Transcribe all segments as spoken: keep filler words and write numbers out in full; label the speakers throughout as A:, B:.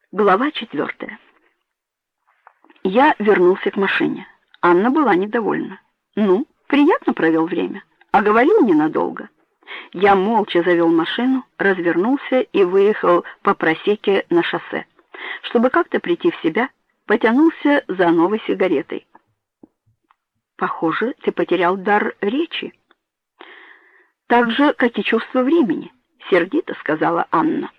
A: Глава четвертая. Я вернулся к машине. Анна была недовольна. Ну, приятно провел время, а говорил ненадолго. Я молча завел машину, развернулся и выехал по просеке на шоссе. Чтобы как-то прийти в себя, потянулся за новой сигаретой. Похоже, ты потерял дар речи. Так же, как и чувство времени, сердито сказала Анна.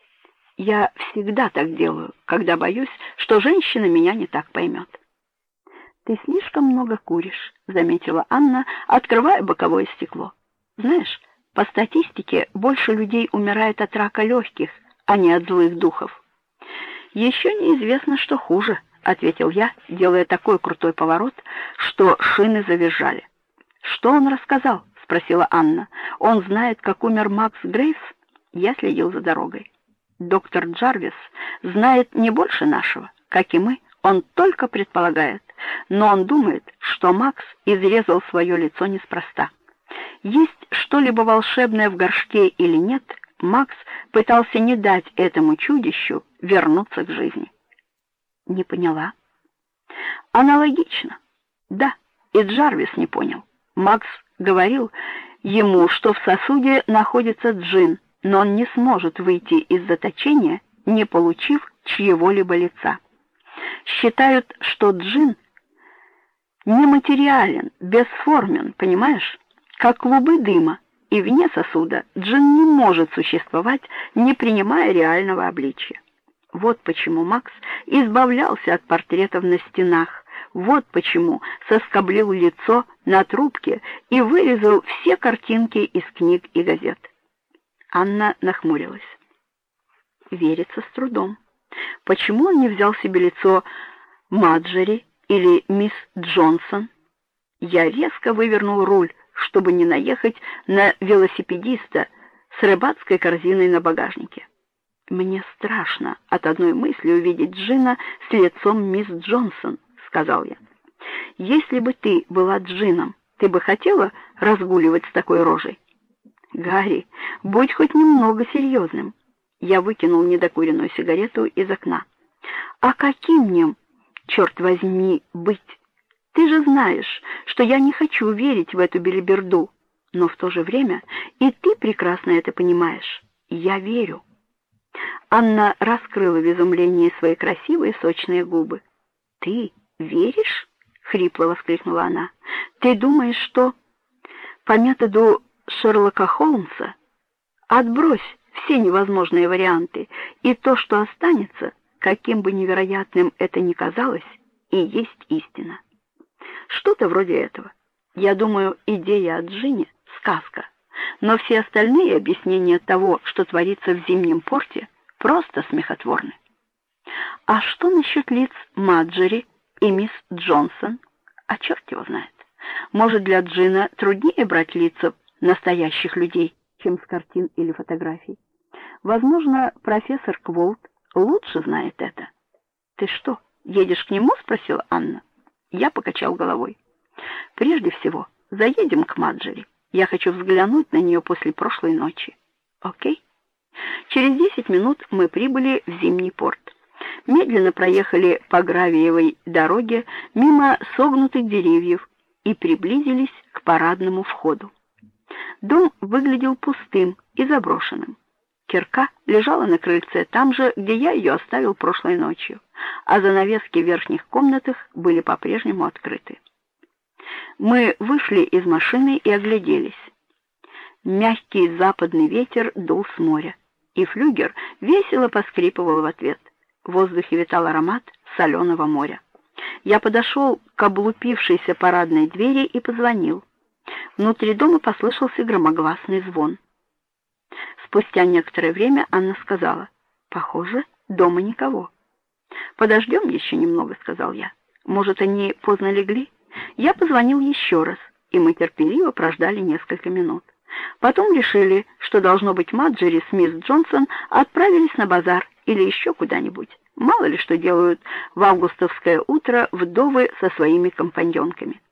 A: Я всегда так делаю, когда боюсь, что женщина меня не так поймет. Ты слишком много куришь, заметила Анна, открывая боковое стекло. Знаешь, по статистике больше людей умирает от рака легких, а не от злых духов. Еще неизвестно, что хуже, ответил я, делая такой крутой поворот, что шины завизжали. Что он рассказал? Спросила Анна. Он знает, как умер Макс Грейвс? Я следил за дорогой. Доктор Джарвис знает не больше нашего, как и мы, он только предполагает, но он думает, что Макс изрезал свое лицо неспроста. Есть что-либо волшебное в горшке или нет, Макс пытался не дать этому чудищу вернуться к жизни. Не поняла. Аналогично. Да, и Джарвис не понял. Макс говорил ему, что в сосуде находится джин, но он не сможет выйти из заточения, не получив чьего-либо лица. Считают, что джин нематериален, бесформен, понимаешь? Как клубы дыма, и вне сосуда джин не может существовать, не принимая реального обличия. Вот почему Макс избавлялся от портретов на стенах, вот почему соскоблил лицо на трубке и вырезал все картинки из книг и газет. Анна нахмурилась. Верится с трудом. Почему он не взял себе лицо Маджери или мисс Джонсон? Я резко вывернул руль, чтобы не наехать на велосипедиста с рыбацкой корзиной на багажнике. Мне страшно от одной мысли увидеть Джина с лицом мисс Джонсон, сказал я. Если бы ты была Джином, ты бы хотела разгуливать с такой рожей? Гарри, будь хоть немного серьезным. Я выкинул недокуренную сигарету из окна. А каким мне, черт возьми, быть? Ты же знаешь, что я не хочу верить в эту белиберду, но в то же время и ты прекрасно это понимаешь. Я верю. Анна раскрыла в изумлении свои красивые сочные губы. Ты веришь? Хрипло воскликнула она. Ты думаешь, что по методу Шерлока Холмса отбрось все невозможные варианты, и то, что останется, каким бы невероятным это ни казалось, и есть истина. Что-то вроде этого. Я думаю, идея о Джине — сказка, но все остальные объяснения того, что творится в Зимнем порте, просто смехотворны. А что насчет лиц Маджери и мисс Джонсон? А черт его знает. Может, для Джина труднее брать лица настоящих людей, чем с картин или фотографий. Возможно, профессор Кволт лучше знает это. Ты что, едешь к нему? Спросила Анна. Я покачал головой. Прежде всего, заедем к Маджери. Я хочу взглянуть на нее после прошлой ночи. Окей? Через десять минут мы прибыли в Зимний порт. Медленно проехали по гравиевой дороге мимо согнутых деревьев и приблизились к парадному входу. Дом выглядел пустым и заброшенным. Кирка лежала на крыльце там же, где я ее оставил прошлой ночью, а занавески в верхних комнатах были по-прежнему открыты. Мы вышли из машины и огляделись. Мягкий западный ветер дул с моря, и флюгер весело поскрипывал в ответ. В воздухе витал аромат соленого моря. Я подошел к облупившейся парадной двери и позвонил. Внутри дома послышался громогласный звон. Спустя некоторое время Анна сказала: «Похоже, дома никого». «Подождем еще немного», — сказал я. «Может, они поздно легли?» Я позвонил еще раз, и мы терпеливо прождали несколько минут. Потом решили, что, должно быть, Маджери с мисс Джонсон отправились на базар или еще куда-нибудь. Мало ли что делают в августовское утро вдовы со своими компаньонками.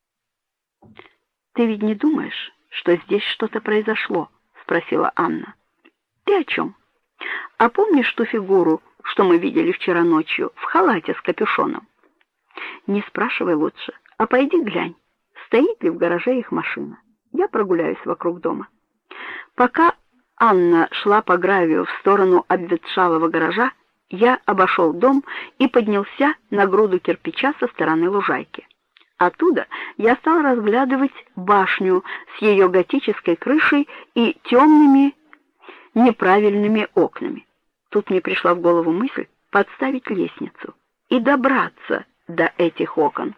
A: «Ты ведь не думаешь, что здесь что-то произошло?» — спросила Анна. «Ты о чем? А помнишь ту фигуру что мы видели вчера ночью, в халате с капюшоном?» «Не спрашивай лучше, а пойди глянь, стоит ли в гараже их машина. Я прогуляюсь вокруг дома». Пока Анна шла по гравию в сторону обветшалого гаража, я обошел дом и поднялся на груду кирпича со стороны лужайки. Оттуда я стал разглядывать башню с ее готической крышей и темными неправильными окнами. Тут мне пришла в голову мысль подставить лестницу и добраться до этих окон,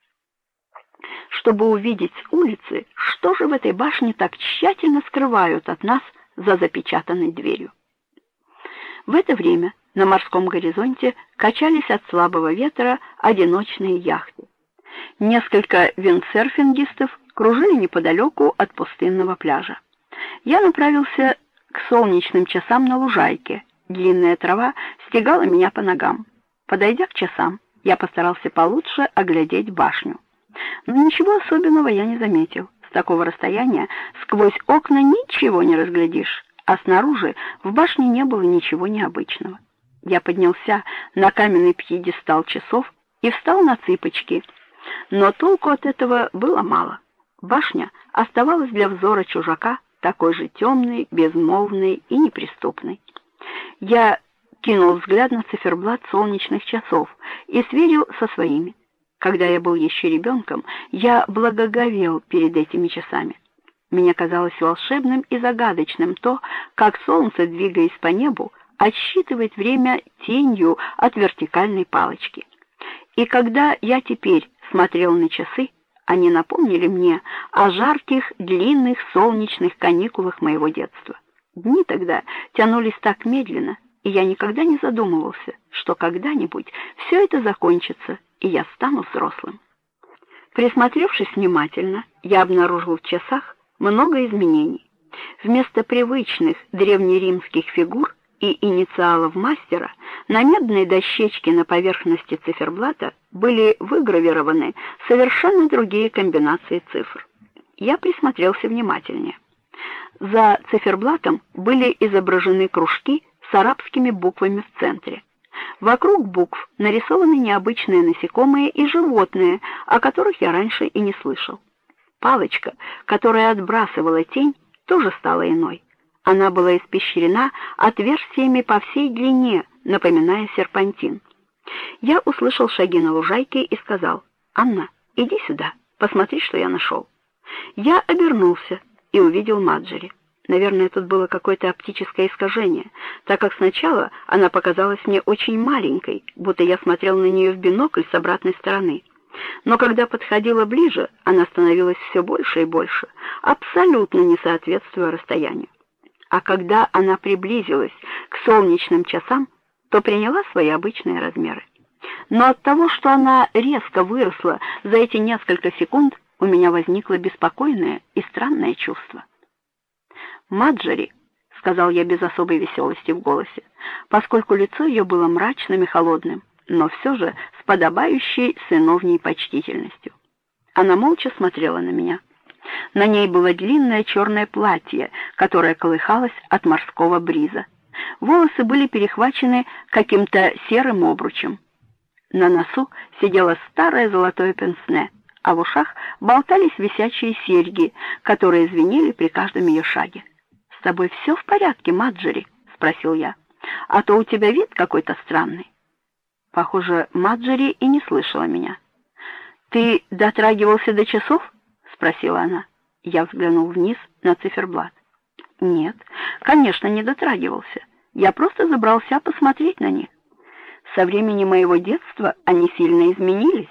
A: чтобы увидеть с улицы, что же в этой башне так тщательно скрывают от нас за запечатанной дверью. В это время на морском горизонте качались от слабого ветра одиночные яхты. Несколько виндсерфингистов кружили неподалеку от пустынного пляжа. Я направился к солнечным часам на лужайке. Длинная трава стегала меня по ногам. Подойдя к часам, я постарался получше оглядеть башню. Но ничего особенного я не заметил. С такого расстояния сквозь окна ничего не разглядишь, а снаружи в башне не было ничего необычного. Я поднялся на каменный пьедестал часов и встал на цыпочки, но толку от этого было мало. Башня оставалась для взора чужака такой же темной, безмолвной и неприступной. Я кинул взгляд на циферблат солнечных часов и сверил со своими. Когда я был еще ребенком, я благоговел перед этими часами. Мне казалось волшебным и загадочным то, как солнце, двигаясь по небу, отсчитывает время тенью от вертикальной палочки. И когда я теперь смотрел на часы, они напомнили мне о жарких, длинных солнечных каникулах моего детства. Дни тогда тянулись так медленно, и я никогда не задумывался, что когда-нибудь все это закончится, и я стану взрослым. Присмотревшись внимательно, я обнаружил в часах много изменений. Вместо привычных древнеримских фигур и инициалов мастера на медной дощечке на поверхности циферблата были выгравированы совершенно другие комбинации цифр. Я присмотрелся внимательнее. За циферблатом были изображены кружки с арабскими буквами в центре. Вокруг букв нарисованы необычные насекомые и животные, о которых я раньше и не слышал. Палочка, которая отбрасывала тень, тоже стала иной. Она была испещрена отверстиями по всей длине, напоминая серпантин. Я услышал шаги на лужайке и сказал: «Анна, иди сюда, посмотри, что я нашел». Я обернулся и увидел Маджери. Наверное, тут было какое-то оптическое искажение, так как сначала она показалась мне очень маленькой, будто я смотрел на нее в бинокль с обратной стороны. Но когда подходила ближе, она становилась все больше и больше, абсолютно не соответствуя расстоянию. А когда она приблизилась к солнечным часам, то приняла свои обычные размеры. Но от того, что она резко выросла за эти несколько секунд, у меня возникло беспокойное и странное чувство. «Маджери», — сказал я без особой веселости в голосе, поскольку лицо ее было мрачным и холодным, но все же с подобающей сыновней почтительностью. Она молча смотрела на меня. На ней было длинное черное платье, которое колыхалось от морского бриза. Волосы были перехвачены каким-то серым обручем. На носу сидело старое золотое пенсне, а в ушах болтались висячие серьги, которые звенели при каждом ее шаге. «С тобой все в порядке, Маджери?» — спросил я. «А то у тебя вид какой-то странный». Похоже, Маджери и не слышала меня. «Ты дотрагивался до часов?» — спросила она. Я взглянул вниз на циферблат. «Нет, конечно, не дотрагивался. Я просто забрался посмотреть на них. Со времени моего детства они сильно изменились».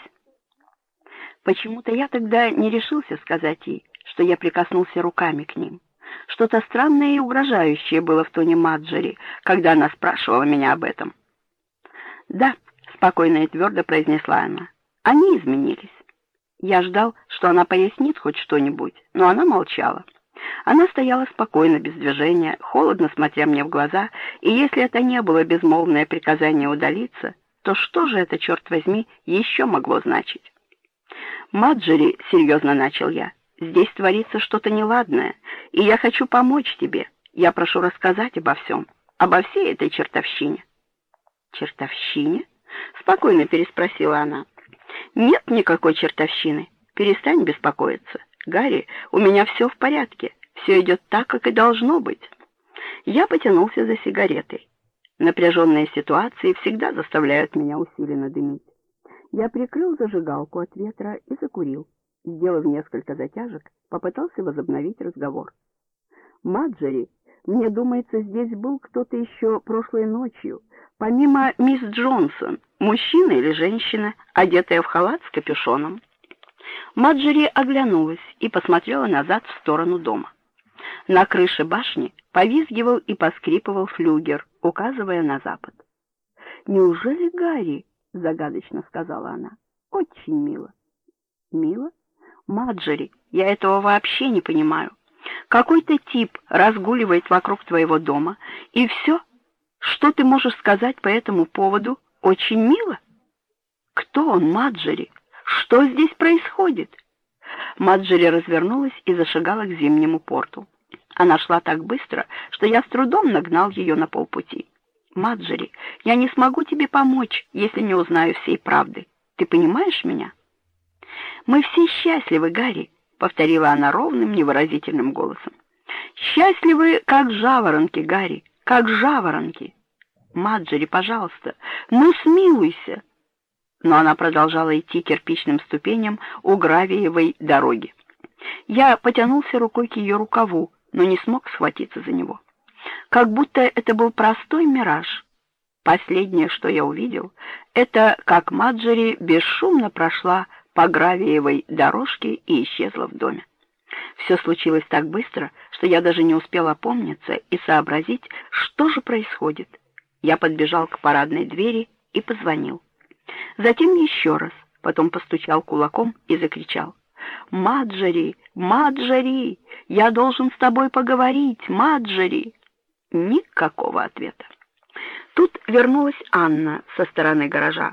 A: Почему-то я тогда не решился сказать ей, что я прикоснулся руками к ним. Что-то странное и угрожающее было в тоне Маджери, когда она спрашивала меня об этом. «Да», — спокойно и твердо произнесла она, — «они изменились». Я ждал, что она пояснит хоть что-нибудь, но она молчала. Она стояла спокойно, без движения, холодно смотря мне в глаза, и если это не было безмолвное приказание удалиться, то что же это, черт возьми, еще могло значить? «Маджери», — серьезно начал я, — «здесь творится что-то неладное, и я хочу помочь тебе. Я прошу рассказать обо всем, обо всей этой чертовщине». Чертовщине? Спокойно переспросила она. Нет никакой чертовщины. Перестань беспокоиться. Гарри, у меня все в порядке. Все идет так, как и должно быть. Я потянулся за сигаретой. Напряженные ситуации всегда заставляют меня усиленно дымить. Я прикрыл зажигалку от ветра и закурил. Сделав несколько затяжек, попытался возобновить разговор. «Маджери, мне думается, здесь был кто-то еще прошлой ночью, помимо мисс Джонсон, мужчина или женщина, одетая в халат с капюшоном». Маджери оглянулась и посмотрела назад в сторону дома. На крыше башни повизгивал и поскрипывал флюгер, указывая на запад. «Неужели Гарри?» — загадочно сказала она. «Очень мило». «Мило? Маджери, я этого вообще не понимаю. Какой-то тип разгуливает вокруг твоего дома, и все, что ты можешь сказать по этому поводу, очень мило? Кто он, Маджери? Что здесь происходит?» Маджери развернулась и зашагала к Зимнему порту. Она шла так быстро, что я с трудом нагнал ее на полпути. «Маджери, я не смогу тебе помочь, если не узнаю всей правды. Ты понимаешь меня?» «Мы все счастливы, Гарри», — повторила она ровным, невыразительным голосом. «Счастливы, как жаворонки, Гарри, как жаворонки. Маджери, пожалуйста, ну смилуйся». Но она продолжала идти кирпичным ступеням у гравиевой дороги. Я потянулся рукой к ее рукаву, но не смог схватиться за него. Как будто это был простой мираж. Последнее, что я увидел, это как Маджери бесшумно прошла по гравиевой дорожке и исчезла в доме. Все случилось так быстро, что я даже не успел опомниться и сообразить, что же происходит. Я подбежал к парадной двери и позвонил. Затем еще раз, потом постучал кулаком и закричал: «Маджери, Маджери, я должен с тобой поговорить, Маджери!» Никакого ответа. Тут вернулась Анна со стороны гаража.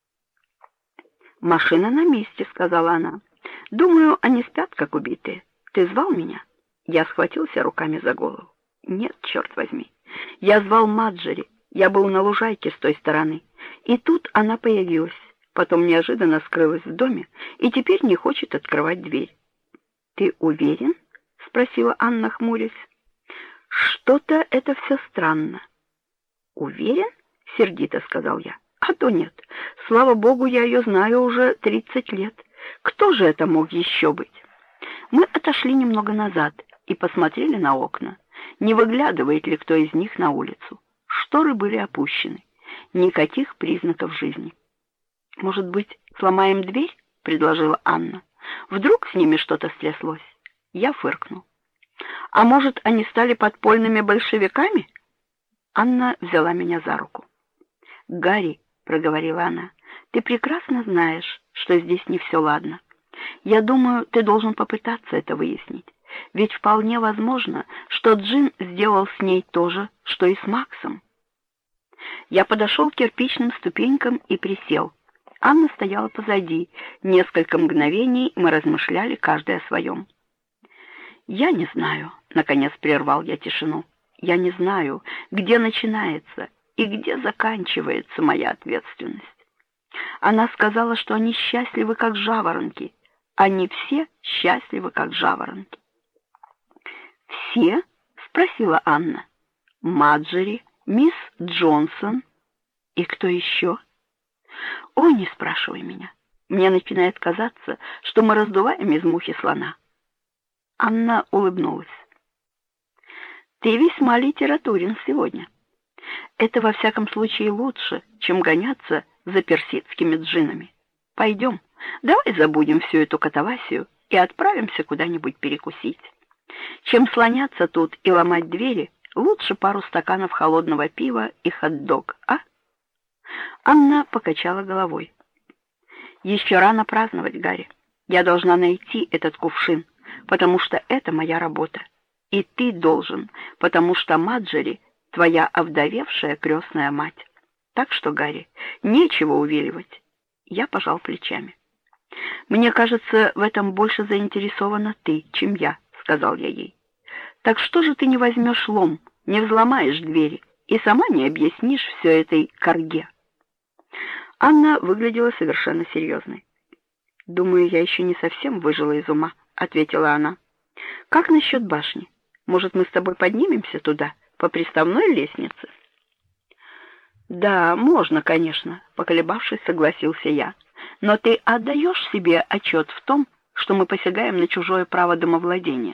A: «Машина на месте», — сказала она. «Думаю, они спят, как убитые. Ты звал меня?» Я схватился руками за голову. «Нет, черт возьми. Я звал Маджери. Я был на лужайке с той стороны. И тут она появилась. Потом неожиданно скрылась в доме и теперь не хочет открывать дверь». «Ты уверен?» — спросила Анна, хмурясь. «Что-то это все странно». «Уверен?» — сердито сказал я. «А то нет. Слава богу, я ее знаю уже тридцать лет. Кто же это мог еще быть?» Мы отошли немного назад и посмотрели на окна. Не выглядывает ли кто из них на улицу? Шторы были опущены. Никаких признаков жизни. «Может быть, сломаем дверь?» — предложила Анна. «Вдруг с ними что-то стряслось?» Я фыркнул. «А может, они стали подпольными большевиками?» Анна взяла меня за руку. «Гарри», — проговорила она, — «ты прекрасно знаешь, что здесь не все ладно. Я думаю, ты должен попытаться это выяснить. Ведь вполне возможно, что Джин сделал с ней то же, что и с Максом». Я подошел к кирпичным ступенькам и присел. Анна стояла позади. Несколько мгновений мы размышляли каждый о своем. «Я не знаю», — наконец прервал я тишину. «Я не знаю, где начинается и где заканчивается моя ответственность. Она сказала, что они счастливы, как жаворонки. Они все счастливы, как жаворонки». «Все?» — спросила Анна. «Маджери, мисс Джонсон и кто еще?» «Ой, не спрашивай меня. Мне начинает казаться, что мы раздуваем из мухи слона». Анна улыбнулась. «Ты весьма литературен сегодня. Это во всяком случае лучше, чем гоняться за персидскими джиннами. Пойдем, давай забудем всю эту катавасию и отправимся куда-нибудь перекусить. Чем слоняться тут и ломать двери, лучше пару стаканов холодного пива и хот-дог, а?» Анна покачала головой. «Еще рано праздновать, Гарри. Я должна найти этот кувшин, потому что это моя работа. И ты должен, потому что Маджери — твоя овдовевшая крестная мать. Так что, Гарри, нечего увиливать». Я пожал плечами. «Мне кажется, в этом больше заинтересована ты, чем я», — сказал я ей. «Так что же ты не возьмешь лом, не взломаешь двери и сама не объяснишь все этой корге. Анна выглядела совершенно серьезной. «Думаю, я еще не совсем выжила из ума», — ответила она. «Как насчет башни? Может, мы с тобой поднимемся туда, по приставной лестнице?» «Да, можно, конечно», — поколебавшись, согласился я. «Но ты отдаешь себе отчет в том, что мы посягаем на чужое право домовладения?»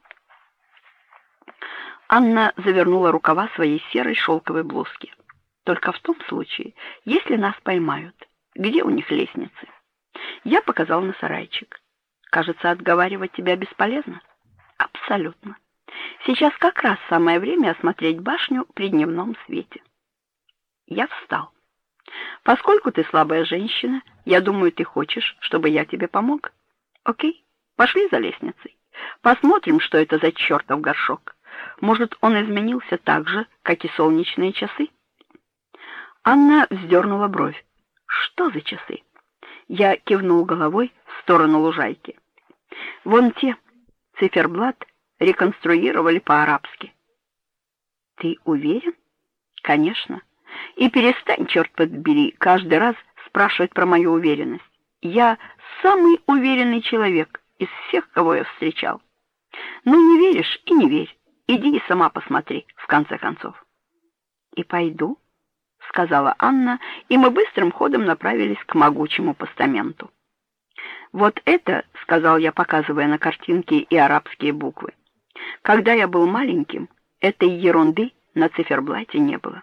A: Анна завернула рукава своей серой шелковой блузки. «Только в том случае, если нас поймают. Где у них лестницы?» Я показал на сарайчик. «Кажется, отговаривать тебя бесполезно?» «Абсолютно. Сейчас как раз самое время осмотреть башню при дневном свете». Я встал. «Поскольку ты слабая женщина, я думаю, ты хочешь, чтобы я тебе помог. Окей, пошли за лестницей. Посмотрим, что это за чертов горшок. Может, он изменился так же, как и солнечные часы?» Анна вздернула бровь. «Что за часы?» Я кивнул головой в сторону лужайки. «Вон те, циферблат, реконструировали по-арабски». «Ты уверен?» «Конечно. И перестань, черт побери, каждый раз спрашивать про мою уверенность. Я самый уверенный человек из всех, кого я встречал. Ну, не веришь и не верь. Иди и сама посмотри, в конце концов». «И пойду», — сказала Анна, и мы быстрым ходом направились к могучему постаменту. «Вот это, — сказал я, показывая на картинки и арабские буквы, — когда я был маленьким, этой ерунды на циферблате не было».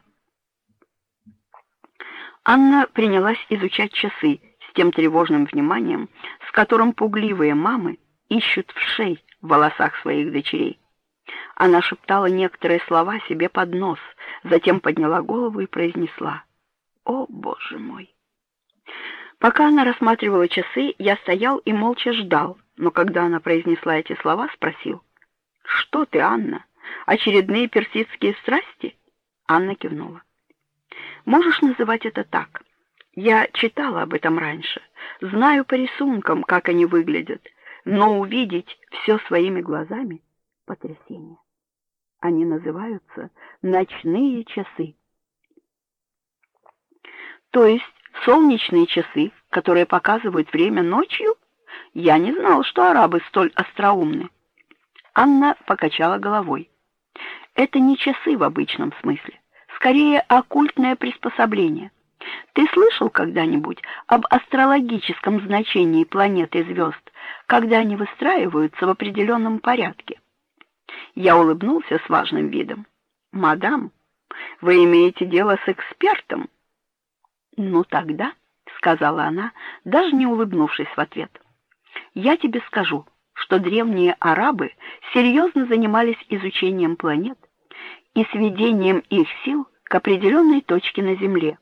A: Анна принялась изучать часы с тем тревожным вниманием, с которым пугливые мамы ищут вшей в волосах своих дочерей. Она шептала некоторые слова себе под нос, затем подняла голову и произнесла: «О, Боже мой!» Пока она рассматривала часы, я стоял и молча ждал, но когда она произнесла эти слова, спросил: «Что ты, Анна? Очередные персидские страсти?» Анна кивнула. «Можешь называть это так. Я читала об этом раньше, знаю по рисункам, как они выглядят, но увидеть все своими глазами — потрясение. Они называются ночные часы». «То есть солнечные часы, которые показывают время ночью? Я не знал, что арабы столь остроумны». Анна покачала головой. «Это не часы в обычном смысле, скорее оккультное приспособление. Ты слышал когда-нибудь об астрологическом значении планет и звезд, когда они выстраиваются в определенном порядке?» Я улыбнулся с важным видом. «Мадам, вы имеете дело с экспертом?» «Ну тогда», — сказала она, даже не улыбнувшись в ответ, «я тебе скажу, что древние арабы серьезно занимались изучением планет и сведением их сил к определенной точке на Земле,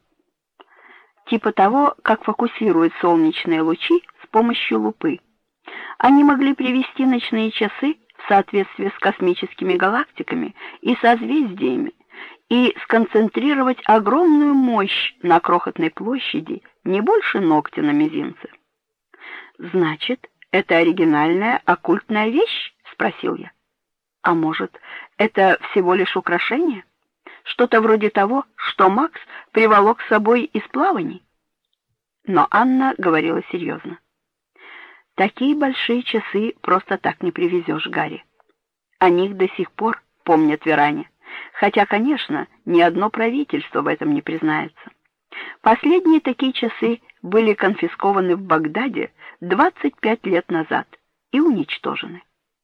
A: типа того, как фокусируют солнечные лучи с помощью лупы. Они могли привести ночные часы в соответствии с космическими галактиками и созвездиями и сконцентрировать огромную мощь на крохотной площади, не больше ногтя на мизинце. «Значит, это оригинальная оккультная вещь?» — спросил я. «А может, это всего лишь украшение? Что-то вроде того, что Макс приволок с собой из плаваний?» Но Анна говорила серьезно. «Такие большие часы просто так не привезешь, Гарри. О них до сих пор помнят в Иране, хотя, конечно, ни одно правительство в этом не признается. Последние такие часы были конфискованы в Багдаде двадцать пять лет назад и уничтожены».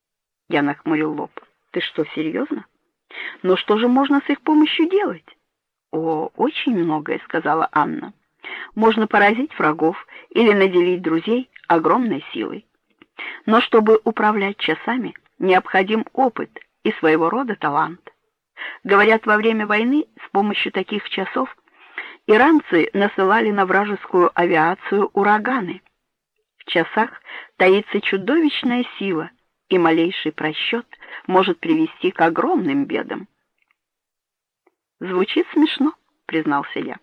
A: Я нахмурил лоб. «Ты что, серьезно? Но что же можно с их помощью делать?» «О, очень многое», — сказала Анна. «Можно поразить врагов или наделить друзей огромной силой. Но чтобы управлять часами, необходим опыт и своего рода талант. Говорят, во время войны с помощью таких часов иранцы насылали на вражескую авиацию ураганы. В часах таится чудовищная сила, и малейший просчет может привести к огромным бедам». «Звучит смешно», — признался я.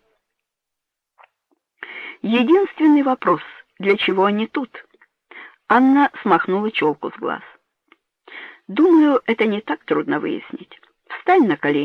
A: «Единственный вопрос, для чего они тут?» Анна смахнула челку с глаз. «Думаю, это не так трудно выяснить. Встань на колени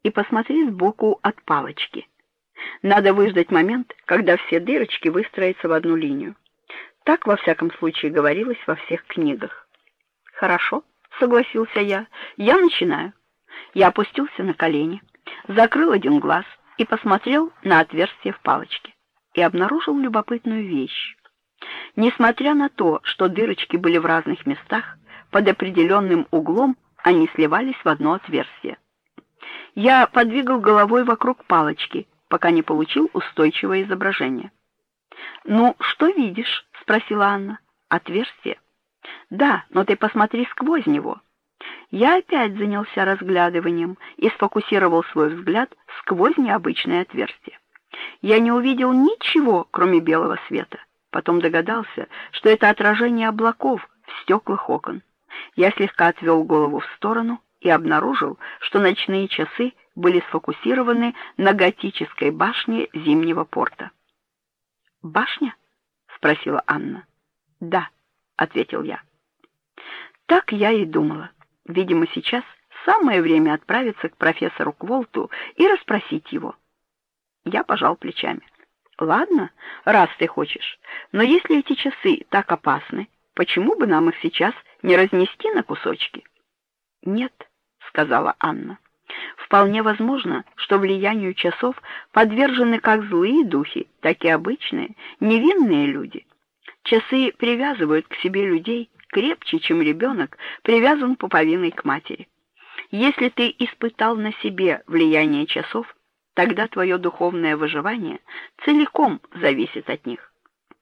A: и посмотри сбоку от палочки. Надо выждать момент, когда все дырочки выстроятся в одну линию. Так, во всяком случае, говорилось во всех книгах. «Хорошо», — согласился я, — «я начинаю». Я опустился на колени, закрыл один глаз и посмотрел на отверстие в палочке и обнаружил любопытную вещь. Несмотря на то, что дырочки были в разных местах, под определенным углом они сливались в одно отверстие. Я подвигал головой вокруг палочки, пока не получил устойчивое изображение. «Ну, что видишь?» — спросила Анна. «Отверстие?» «Да, но ты посмотри сквозь него». Я опять занялся разглядыванием и сфокусировал свой взгляд сквозь необычное отверстие. Я не увидел ничего, кроме белого света. Потом догадался, что это отражение облаков в стеклах окон. Я слегка отвел голову в сторону и обнаружил, что ночные часы были сфокусированы на готической башне Зимнего порта. «Башня?» — спросила Анна. «Да», — ответил я. Так я и думала. Видимо, сейчас самое время отправиться к профессору Кволту и расспросить его. Я пожал плечами. «Ладно, раз ты хочешь, но если эти часы так опасны, почему бы нам их сейчас не разнести на кусочки?» «Нет», — сказала Анна. «Вполне возможно, что влиянию часов подвержены как злые духи, так и обычные, невинные люди. Часы привязывают к себе людей крепче, чем ребенок привязан пуповиной к матери. Если ты испытал на себе влияние часов, тогда твое духовное выживание целиком зависит от них».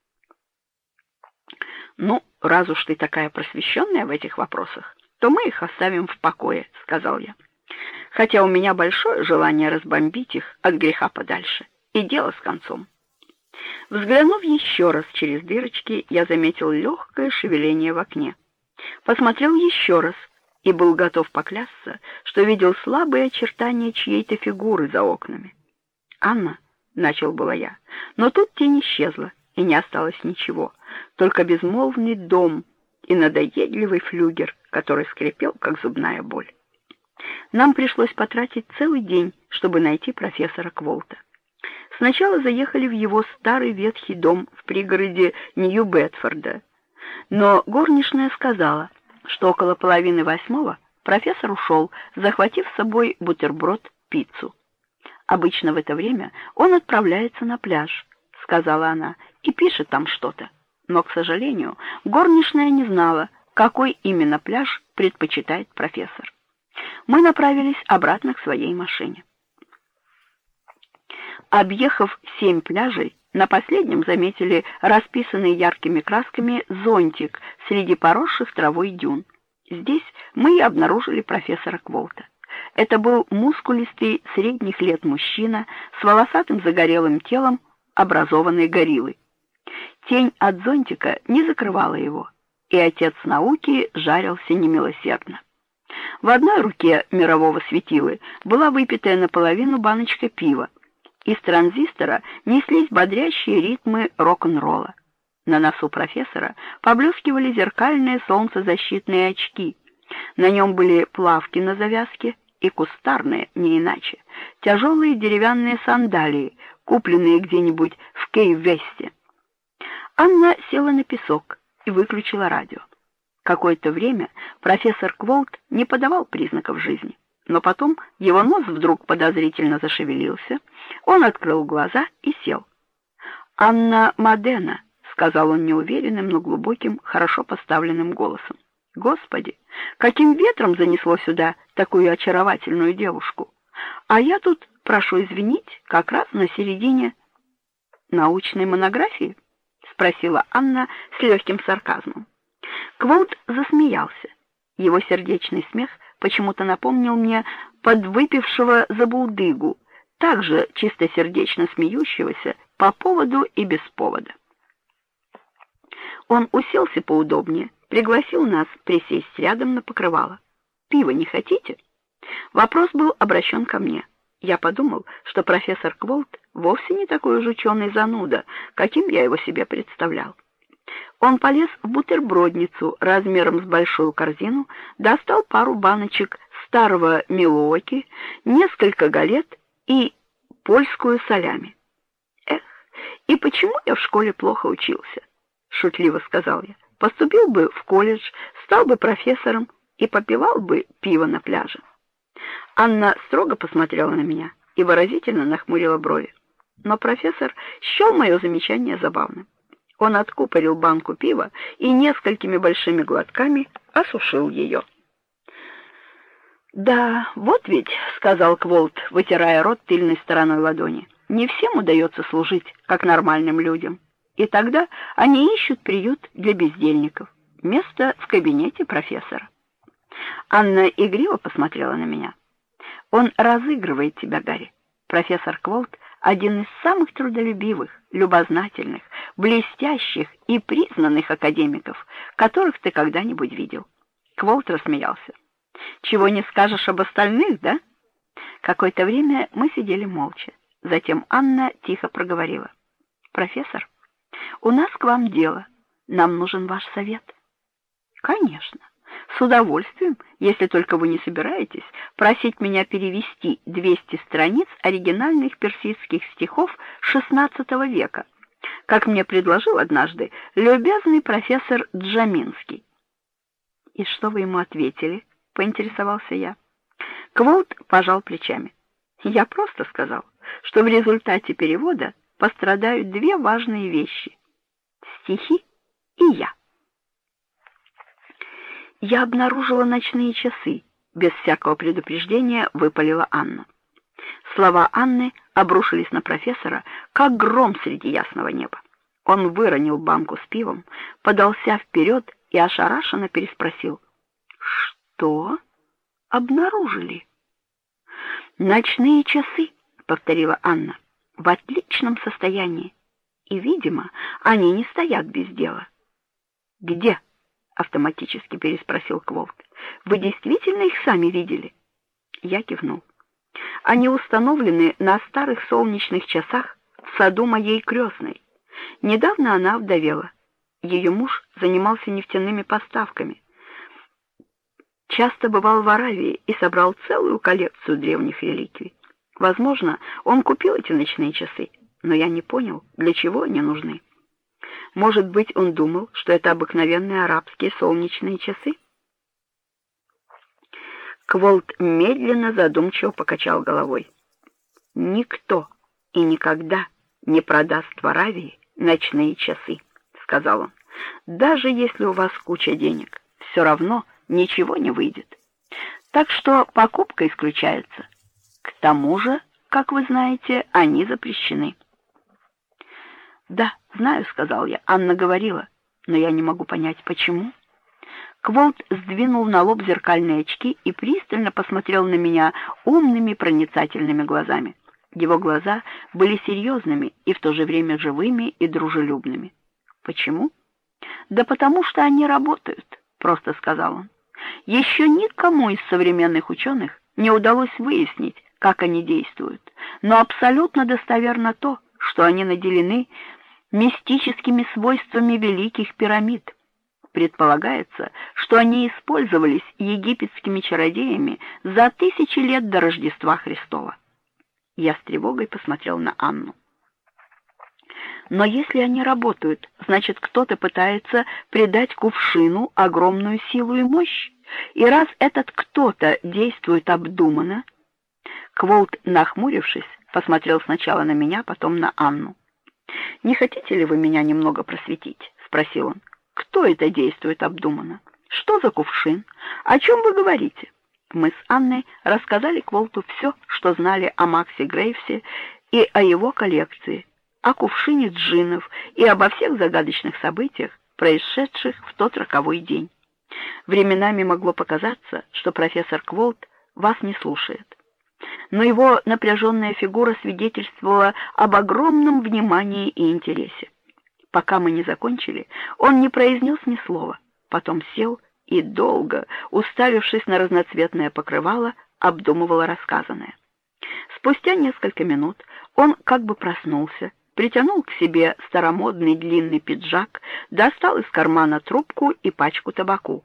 A: «Ну, раз уж ты такая просвещенная в этих вопросах, то мы их оставим в покое», — сказал я. «Хотя у меня большое желание разбомбить их от греха подальше, и дело с концом». Взглянув еще раз через дырочки, я заметил легкое шевеление в окне. Посмотрел еще раз и был готов поклясться, что видел слабые очертания чьей-то фигуры за окнами. «Анна», — начал было я, но тут тень исчезла, и не осталось ничего, только безмолвный дом и надоедливый флюгер, который скрипел, как зубная боль. Нам пришлось потратить целый день, чтобы найти профессора Кволта. Сначала заехали в его старый ветхий дом в пригороде Нью-Бетфорда, но горничная сказала, что около половины восьмого профессор ушел, захватив с собой бутерброд, пиццу. «Обычно в это время он отправляется на пляж», — сказала она, — «и пишет там что-то». Но, к сожалению, горничная не знала, какой именно пляж предпочитает профессор. Мы направились обратно к своей машине. Объехав семь пляжей, на последнем заметили расписанный яркими красками зонтик среди поросших травой дюн. Здесь мы и обнаружили профессора Кволта. Это был мускулистый средних лет мужчина с волосатым загорелым телом образованной гориллой. Тень от зонтика не закрывала его, и отец науки жарился немилосердно. В одной руке мирового светилы была выпитая наполовину баночка пива. Из транзистора неслись бодрящие ритмы рок-н-ролла. На носу профессора поблескивали зеркальные солнцезащитные очки. На нем были плавки на завязке и кустарные, не иначе, тяжелые деревянные сандалии, купленные где-нибудь в Кей-Весте. Анна села на песок и выключила радио. Какое-то время профессор Кволт не подавал признаков жизни, но потом его нос вдруг подозрительно зашевелился, он открыл глаза и сел. «Анна Модена», — сказал он неуверенным, но глубоким, хорошо поставленным голосом. «Господи, каким ветром занесло сюда такую очаровательную девушку? А я тут, прошу извинить, как раз на середине научной монографии?» — спросила Анна с легким сарказмом. Кволт засмеялся. Его сердечный смех почему-то напомнил мне подвыпившего забулдыгу, также чистосердечно смеющегося по поводу и без повода. Он уселся поудобнее, пригласил нас присесть рядом на покрывало. «Пиво не хотите?» Вопрос был обращен ко мне. Я подумал, что профессор Кволт вовсе не такой уж ученый зануда, каким я его себе представлял. Он полез в бутербродницу размером с большую корзину, достал пару баночек старого Милуоки, несколько галет и польскую солями. Эх, и почему я в школе плохо учился? Шутливо сказал я. Поступил бы в колледж, стал бы профессором и попивал бы пиво на пляже. Анна строго посмотрела на меня и выразительно нахмурила брови. Но профессор счел мое замечание забавным. Он откупорил банку пива и несколькими большими глотками осушил ее. «Да, вот ведь», — сказал Кволт, вытирая рот тыльной стороной ладони, — «не всем удается служить, как нормальным людям. И тогда они ищут приют для бездельников, место в кабинете профессора». Анна игриво посмотрела на меня. «Он разыгрывает тебя, Гарри. Профессор Кволт — один из самых трудолюбивых, любознательных, блестящих и признанных академиков, которых ты когда-нибудь видел». Кволт рассмеялся. «Чего не скажешь об остальных, да?» Какое-то время мы сидели молча. Затем Анна тихо проговорила. «Профессор, у нас к вам дело. Нам нужен ваш совет». «Конечно. С удовольствием, если только вы не собираетесь просить меня перевести двести страниц оригинальных персидских стихов шестнадцатого века, как мне предложил однажды любезный профессор Джаминский». «И что вы ему ответили?» — поинтересовался я. Кволт пожал плечами. «Я просто сказал, что в результате перевода пострадают две важные вещи — стихи и я». «Я обнаружила ночные часы», — без всякого предупреждения выпалила Анна. Слова Анны обрушились на профессора, как гром среди ясного неба. Он выронил банку с пивом, подался вперед и ошарашенно переспросил. «Что обнаружили?» «Ночные часы», — повторила Анна, — «в отличном состоянии. И, видимо, они не стоят без дела». «Где?» — автоматически переспросил Кволт. «Вы действительно их сами видели?» Я кивнул. «Они установлены на старых солнечных часах в саду моей крестной. Недавно она овдовела. Ее муж занимался нефтяными поставками. Часто бывал в Аравии и собрал целую коллекцию древних реликвий. Возможно, он купил эти ночные часы, но я не понял, для чего они нужны. Может быть, он думал, что это обыкновенные арабские солнечные часы?» Кволт медленно, задумчиво покачал головой. «Никто и никогда не продаст в Аравии ночные часы», — сказал он. «Даже если у вас куча денег, все равно ничего не выйдет. Так что покупка исключается. К тому же, как вы знаете, они запрещены». «Да, знаю», — сказал я. «Анна говорила, но я не могу понять, почему». Кволт сдвинул на лоб зеркальные очки и пристально посмотрел на меня умными проницательными глазами. Его глаза были серьезными и в то же время живыми и дружелюбными. «Почему?» «Да потому что они работают», — просто сказал он. «Еще никому из современных ученых не удалось выяснить, как они действуют, но абсолютно достоверно то, что они наделены мистическими свойствами великих пирамид. Предполагается, что они использовались египетскими чародеями за тысячи лет до Рождества Христова». Я с тревогой посмотрел на Анну. «Но если они работают, значит, кто-то пытается придать кувшину огромную силу и мощь. И раз этот кто-то действует обдуманно...» Кволт, нахмурившись, посмотрел сначала на меня, потом на Анну. «Не хотите ли вы меня немного просветить?» — спросил он. «Кто это действует обдуманно? Что за кувшин? О чем вы говорите?» Мы с Анной рассказали Кволту все, что знали о Максе Грейвсе и о его коллекции, о кувшине джиннов и обо всех загадочных событиях, происшедших в тот роковой день. Временами могло показаться, что профессор Кволт вас не слушает. Но его напряженная фигура свидетельствовала об огромном внимании и интересе. Пока мы не закончили, он не произнес ни слова, потом сел и долго, уставившись на разноцветное покрывало, обдумывал рассказанное. Спустя несколько минут он как бы проснулся, притянул к себе старомодный длинный пиджак, достал из кармана трубку и пачку табаку.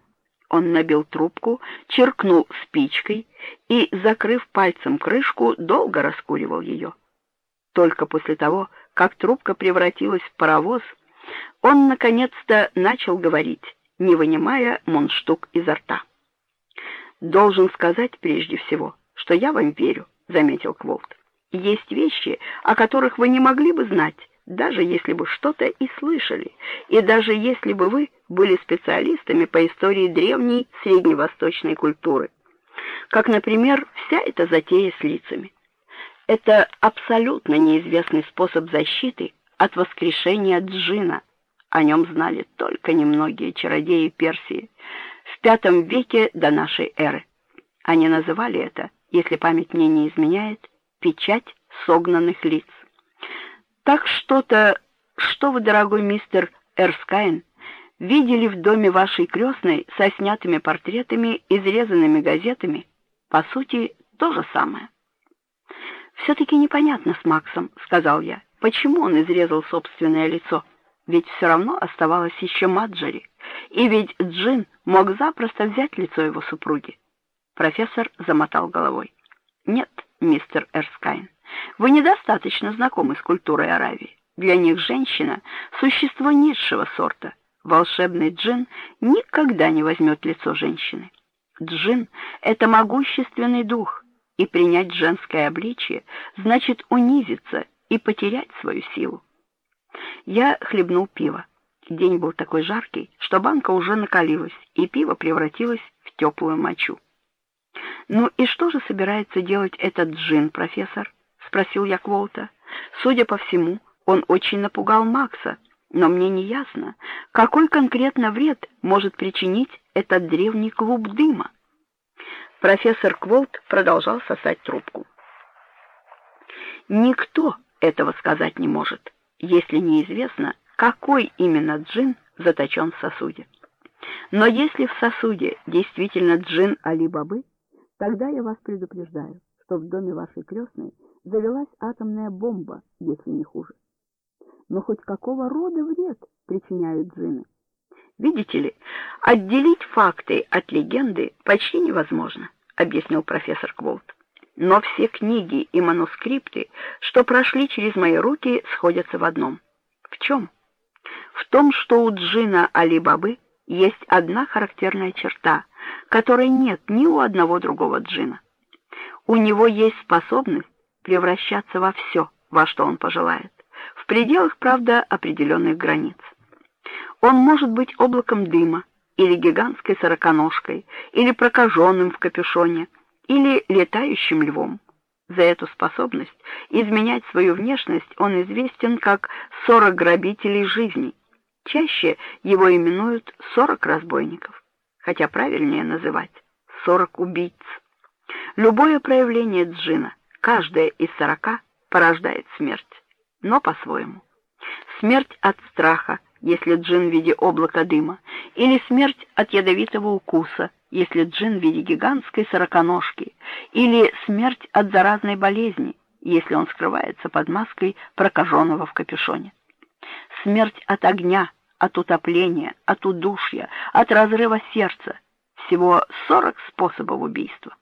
A: Он набил трубку, чиркнул спичкой и, закрыв пальцем крышку, долго раскуривал ее. Только после того, как трубка превратилась в паровоз, он наконец-то начал говорить, не вынимая мундштук изо рта. «Должен сказать прежде всего, что я вам верю», — заметил Кволт. «Есть вещи, о которых вы не могли бы знать, даже если бы что-то и слышали, и даже если бы вы были специалистами по истории древней средневосточной культуры, как, например, вся эта затея с лицами. Это абсолютно неизвестный способ защиты от воскрешения джинна. О нем знали только немногие чародеи Персии в пятом веке до нашей эры. Они называли это, если память мне не изменяет, печать согнанных лиц. Так что-то, что вы, дорогой мистер Эрскайн, видели в доме вашей крестной со снятыми портретами, изрезанными газетами, по сути, то же самое. «Все-таки непонятно с Максом», — сказал я, — «почему он изрезал собственное лицо? Ведь все равно оставалась еще Маджери, и ведь Джин мог запросто взять лицо его супруги». Профессор замотал головой. «Нет, мистер Эрскайн, вы недостаточно знакомы с культурой Аравии. Для них женщина — существо низшего сорта. Волшебный джин никогда не возьмет лицо женщины. Джин — это могущественный дух, и принять женское обличие значит унизиться и потерять свою силу». Я хлебнул пиво. День был такой жаркий, что банка уже накалилась, и пиво превратилось в теплую мочу. «Ну и что же собирается делать этот джин, профессор?» — спросил я Кволта. «Судя по всему, он очень напугал Макса, но мне не ясно, какой конкретно вред может причинить этот древний клуб дыма». Профессор Кволт продолжал сосать трубку. «Никто этого сказать не может, если неизвестно, какой именно джин заточен в сосуде. Но если в сосуде действительно джин Али-Бабы, тогда я вас предупреждаю, что в доме вашей крестной завелась атомная бомба, если не хуже. Но хоть какого рода вред причиняют джинны? Видите ли, отделить факты от легенды почти невозможно», — объяснил профессор Кволт. «Но все книги и манускрипты, что прошли через мои руки, сходятся в одном. В чем? В том, что у джинна Али-Бабы есть одна характерная черта, которой нет ни у одного другого джинна. У него есть способность превращаться во все, во что он пожелает, в пределах, правда, определенных границ. Он может быть облаком дыма, или гигантской сороконожкой, или прокаженным в капюшоне, или летающим львом. За эту способность изменять свою внешность он известен как «сорок грабителей жизни». Чаще его именуют «сорок разбойников», хотя правильнее называть «сорок убийц». Любое проявление джинна, каждое из сорока, порождает смерть, но по-своему. Смерть от страха, если джин в виде облака дыма, или смерть от ядовитого укуса, если джин в виде гигантской сороконожки, или смерть от заразной болезни, если он скрывается под маской прокаженного в капюшоне. Смерть от огня, от утопления, от удушья, от разрыва сердца. Всего сорок способов убийства.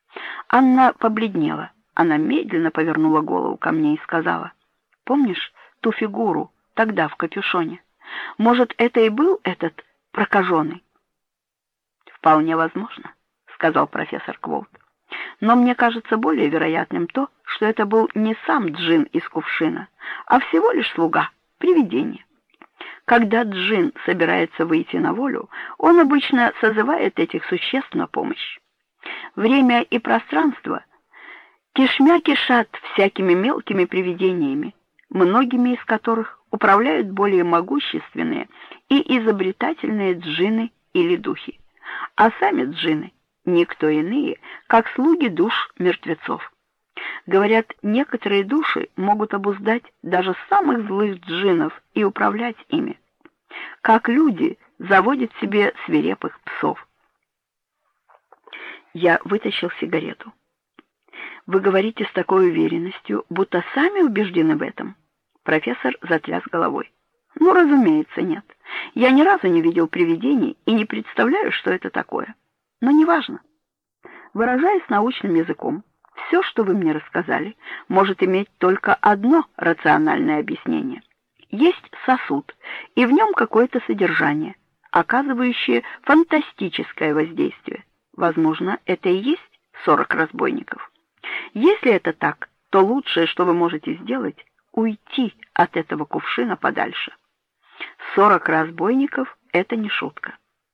A: Анна побледнела. Она медленно повернула голову ко мне и сказала: «Помнишь ту фигуру тогда в капюшоне? Может, это и был этот прокаженный?» «Вполне возможно», — сказал профессор Кволт. «Но мне кажется более вероятным то, что это был не сам джин из кувшина, а всего лишь слуга, привидение. Когда джин собирается выйти на волю, он обычно созывает этих существ на помощь. Время и пространство кишмя кишат всякими мелкими привидениями, многими из которых управляют более могущественные и изобретательные джинны или духи, а сами джинны — никто иные, как слуги душ мертвецов. Говорят, некоторые души могут обуздать даже самых злых джиннов и управлять ими, как люди заводят себе свирепых псов». Я вытащил сигарету. «Вы говорите с такой уверенностью, будто сами убеждены в этом?» Профессор затряс головой. Ну, разумеется, нет. Я ни разу не видел привидений и не представляю, что это такое. Но неважно. Выражаясь научным языком, все, что вы мне рассказали, может иметь только одно рациональное объяснение. Есть сосуд, и в нем какое-то содержание, оказывающее фантастическое воздействие. Возможно, это и есть сорок разбойников. Если это так, то лучшее, что вы можете сделать, уйти от этого кувшина подальше. Сорок разбойников — это не шутка.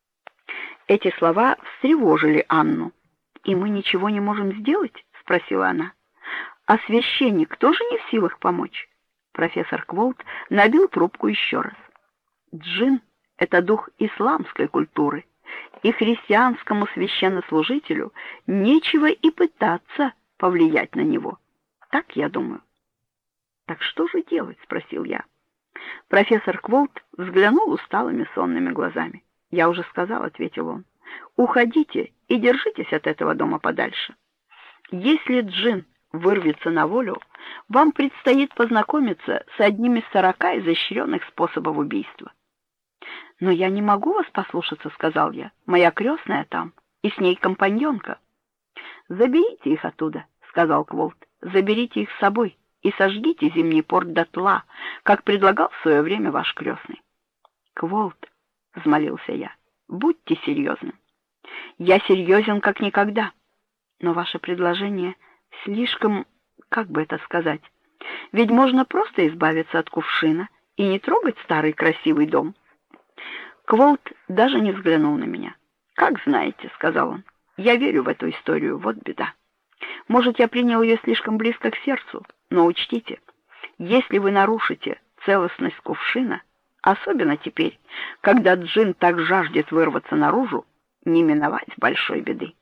A: Эти слова встревожили Анну. «И мы ничего не можем сделать?» — спросила она. «А священник тоже не в силах помочь?» Профессор Кволт набил трубку еще раз. «Джин — это дух исламской культуры, и христианскому священнослужителю нечего и пытаться повлиять на него. Так я думаю». «Так что же делать?» — спросил я. Профессор Кволт взглянул усталыми сонными глазами. «Я уже сказал», — ответил он. «Уходите и держитесь от этого дома подальше. Если Джин вырвется на волю, вам предстоит познакомиться с одним из сорока изощренных способов убийства». «Но я не могу вас послушаться», — сказал я. «Моя крестная там, и с ней компаньонка». «Заберите их оттуда», — сказал Кволт. «Заберите их с собой и сожгите Зимний порт дотла, как предлагал в свое время ваш крестный». «Кволт», — взмолился я, — «будьте серьезным». «Я серьезен как никогда. Но ваше предложение слишком, как бы это сказать, ведь можно просто избавиться от кувшина и не трогать старый красивый дом». Кволт даже не взглянул на меня. «Как знаете», — сказал он, — «я верю в эту историю, вот беда. Может, я принял ее слишком близко к сердцу, но учтите, если вы нарушите целостность кувшина, особенно теперь, когда Джин так жаждет вырваться наружу, не миновать большой беды».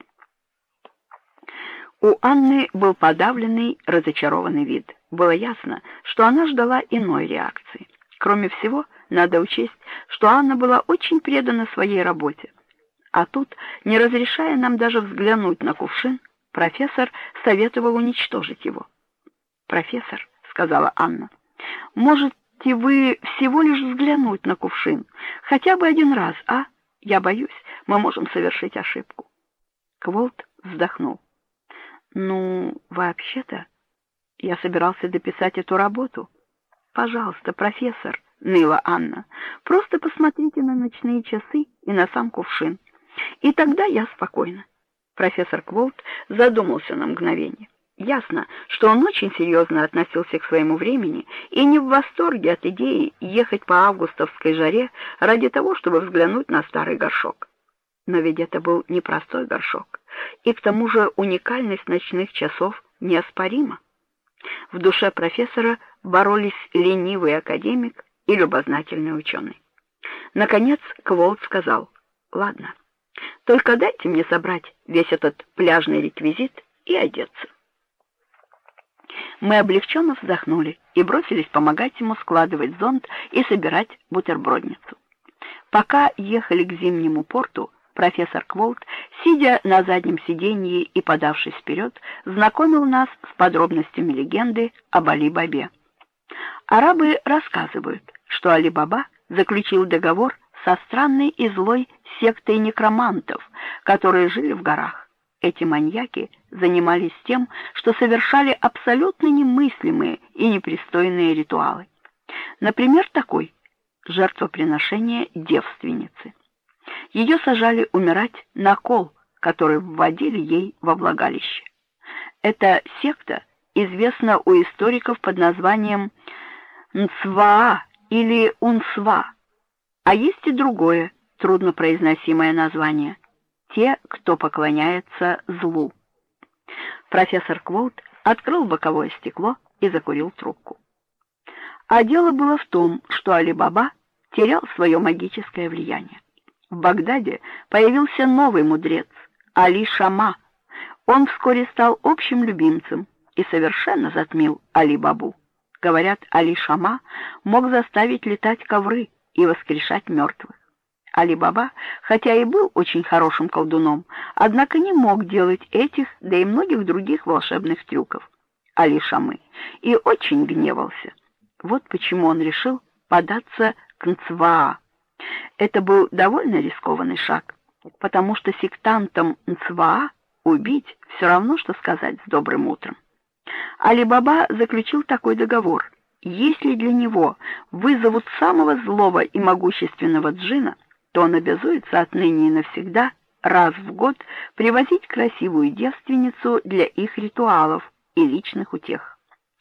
A: У Анны был подавленный, разочарованный вид. Было ясно, что она ждала иной реакции. Кроме всего, надо учесть, что Анна была очень предана своей работе. А тут, не разрешая нам даже взглянуть на кувшин, профессор советовал уничтожить его. «Профессор», — сказала Анна, — «можете вы всего лишь взглянуть на кувшин, хотя бы один раз, а? Я боюсь, мы можем совершить ошибку». Кволт вздохнул. «Ну, вообще-то, я собирался дописать эту работу». «Пожалуйста, профессор», — ныла Анна, — «просто посмотрите на ночные часы и на сам кувшин, и тогда я спокойна». Профессор Кволт задумался на мгновение. Ясно, что он очень серьезно относился к своему времени и не в восторге от идеи ехать по августовской жаре ради того, чтобы взглянуть на старый горшок. Но ведь это был не простой горшок, и к тому же уникальность ночных часов неоспорима. В душе профессора боролись ленивый академик и любознательный ученый. Наконец Кволт сказал: «Ладно, только дайте мне собрать весь этот пляжный реквизит и одеться». Мы облегченно вздохнули и бросились помогать ему складывать зонт и собирать бутербродницу. Пока ехали к Зимнему порту, профессор Кволт, сидя на заднем сиденье и подавшись вперед, знакомил нас с подробностями легенды об Али-Бабе. Арабы рассказывают, что Али-Баба заключил договор со странной и злой сектой некромантов, которые жили в горах. Эти маньяки занимались тем, что совершали абсолютно немыслимые и непристойные ритуалы. Например, такой — жертвоприношение девственницы. Ее сажали умирать на кол, который вводили ей во влагалище. Эта секта известна у историков под названием Нцваа или Унсва, а есть и другое труднопроизносимое название — те, кто поклоняется злу. Профессор Кволт открыл боковое стекло и закурил трубку. А дело было в том, что Али-Баба терял свое магическое влияние. В Багдаде появился новый мудрец Али-Шама. Он вскоре стал общим любимцем и совершенно затмил Али-Бабу. Говорят, Али-Шама мог заставить летать ковры и воскрешать мертвых. Али-Баба, хотя и был очень хорошим колдуном, однако не мог делать этих, да и многих других волшебных трюков Али-Шамы, и очень гневался. Вот почему он решил податься к Нцваа. Это был довольно рискованный шаг, потому что сектантам Нцваа убить все равно, что сказать с добрым утром. Али-Баба заключил такой договор: если для него вызовут самого злого и могущественного джинна, то он обязуется отныне и навсегда раз в год привозить красивую девственницу для их ритуалов и личных утех.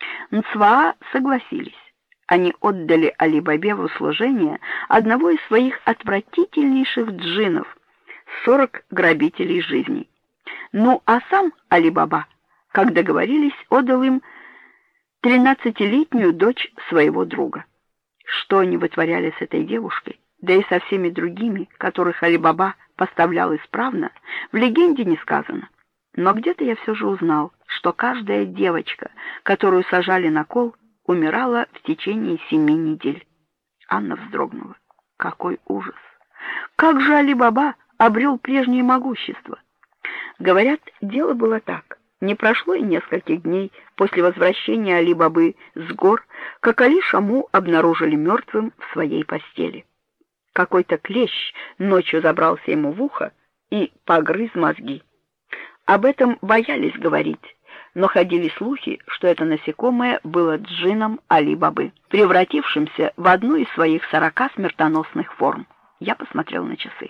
A: Нцваа согласились. Они отдали Али-Бабе в услужение одного из своих отвратительнейших джиннов, сорок грабителей жизней. Ну, а сам Али-Баба, как договорились, отдал им тринадцатилетнюю дочь своего друга. Что они вытворяли с этой девушкой, да и со всеми другими, которых Али-Баба поставлял исправно, в легенде не сказано. Но где-то я все же узнал, что каждая девочка, которую сажали на кол, умирала в течение семи недель. Анна вздрогнула. Какой ужас! Как же Али-Баба обрел прежнее могущество? Говорят, дело было так. Не прошло и нескольких дней после возвращения Али-Бабы с гор, как Али-Шаму обнаружили мертвым в своей постели. Какой-то клещ ночью забрался ему в ухо и погрыз мозги. Об этом боялись говорить, но ходили слухи, что это насекомое было джинном Али-Бабы, превратившимся в одну из своих сорока смертоносных форм. Я посмотрел на часы.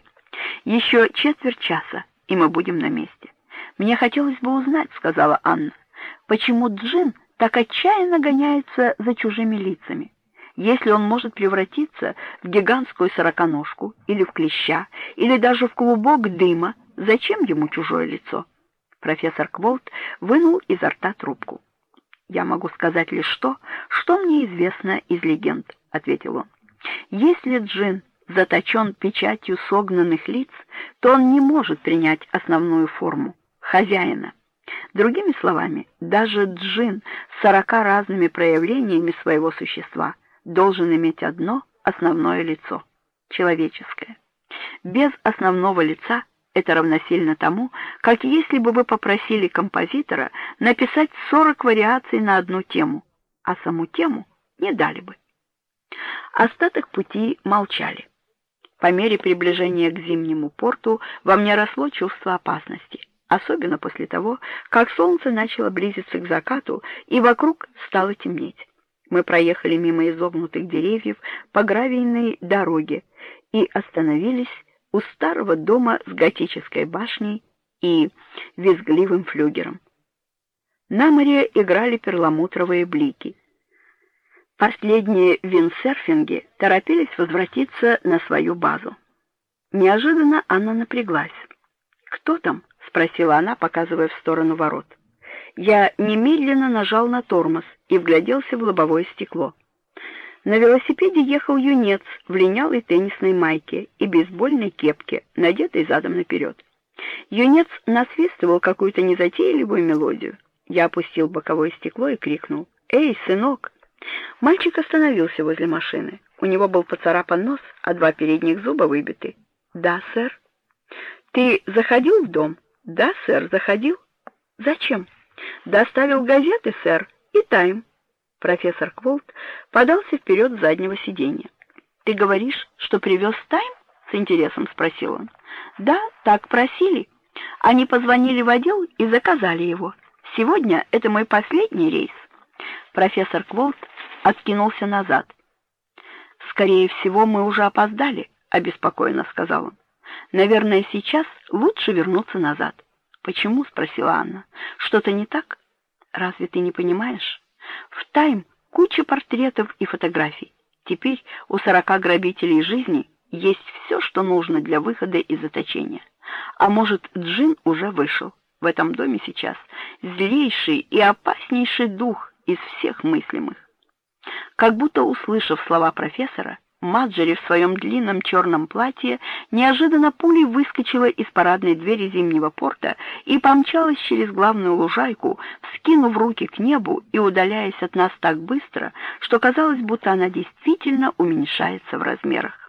A: Еще четверть часа, и мы будем на месте. Мне хотелось бы узнать, сказала Анна, почему джинн так отчаянно гоняется за чужими лицами. Если он может превратиться в гигантскую сороконожку или в клеща, или даже в клубок дыма, зачем ему чужое лицо? Профессор Кволт вынул изо рта трубку. «Я могу сказать лишь то, что мне известно из легенд», — ответил он. «Если джинн заточен печатью согнанных лиц, то он не может принять основную форму — хозяина. Другими словами, даже джинн с сорока разными проявлениями своего существа должен иметь одно основное лицо — человеческое. Без основного лица это равносильно тому, как если бы вы попросили композитора написать сорок вариаций на одну тему, а саму тему не дали бы». Остаток пути молчали. По мере приближения к зимнему порту во мне росло чувство опасности, особенно после того, как солнце начало близиться к закату и вокруг стало темнеть. Мы проехали мимо изогнутых деревьев по гравийной дороге и остановились у старого дома с готической башней и визгливым флюгером. На море играли перламутровые блики. Последние виндсерфинги торопились возвратиться на свою базу. Неожиданно Анна напряглась. «Кто там?» — спросила она, показывая в сторону ворот. Я немедленно нажал на тормоз и вгляделся в лобовое стекло. На велосипеде ехал юнец в линялой теннисной майке и бейсбольной кепке, надетой задом наперед. Юнец насвистывал какую-то незатейливую мелодию. Я опустил боковое стекло и крикнул: «Эй, сынок!» Мальчик остановился возле машины. У него был поцарапан нос, а два передних зуба выбиты. «Да, сэр». «Ты заходил в дом?» «Да, сэр, заходил». «Зачем?» «Доставил газеты, сэр, и Тайм». Профессор Кволт подался вперед с заднего сиденья. «Ты говоришь, что привез Тайм?» — с интересом спросил он. «Да, так просили. Они позвонили в отдел и заказали его. Сегодня это мой последний рейс». Профессор Кволт откинулся назад. «Скорее всего, мы уже опоздали», — обеспокоенно сказал он. «Наверное, сейчас лучше вернуться назад». «Почему?» — спросила Анна. «Что-то не так? Разве ты не понимаешь? В Тайм куча портретов и фотографий. Теперь у сорока грабителей жизни есть все, что нужно для выхода из заточения. А может, джинн уже вышел. В этом доме сейчас злейший и опаснейший дух из всех мыслимых». Как будто услышав слова профессора, Маджери в своем длинном черном платье неожиданно пулей выскочила из парадной двери Зимнего порта и помчалась через главную лужайку, вскинув руки к небу и удаляясь от нас так быстро, что казалось, будто она действительно уменьшается в размерах.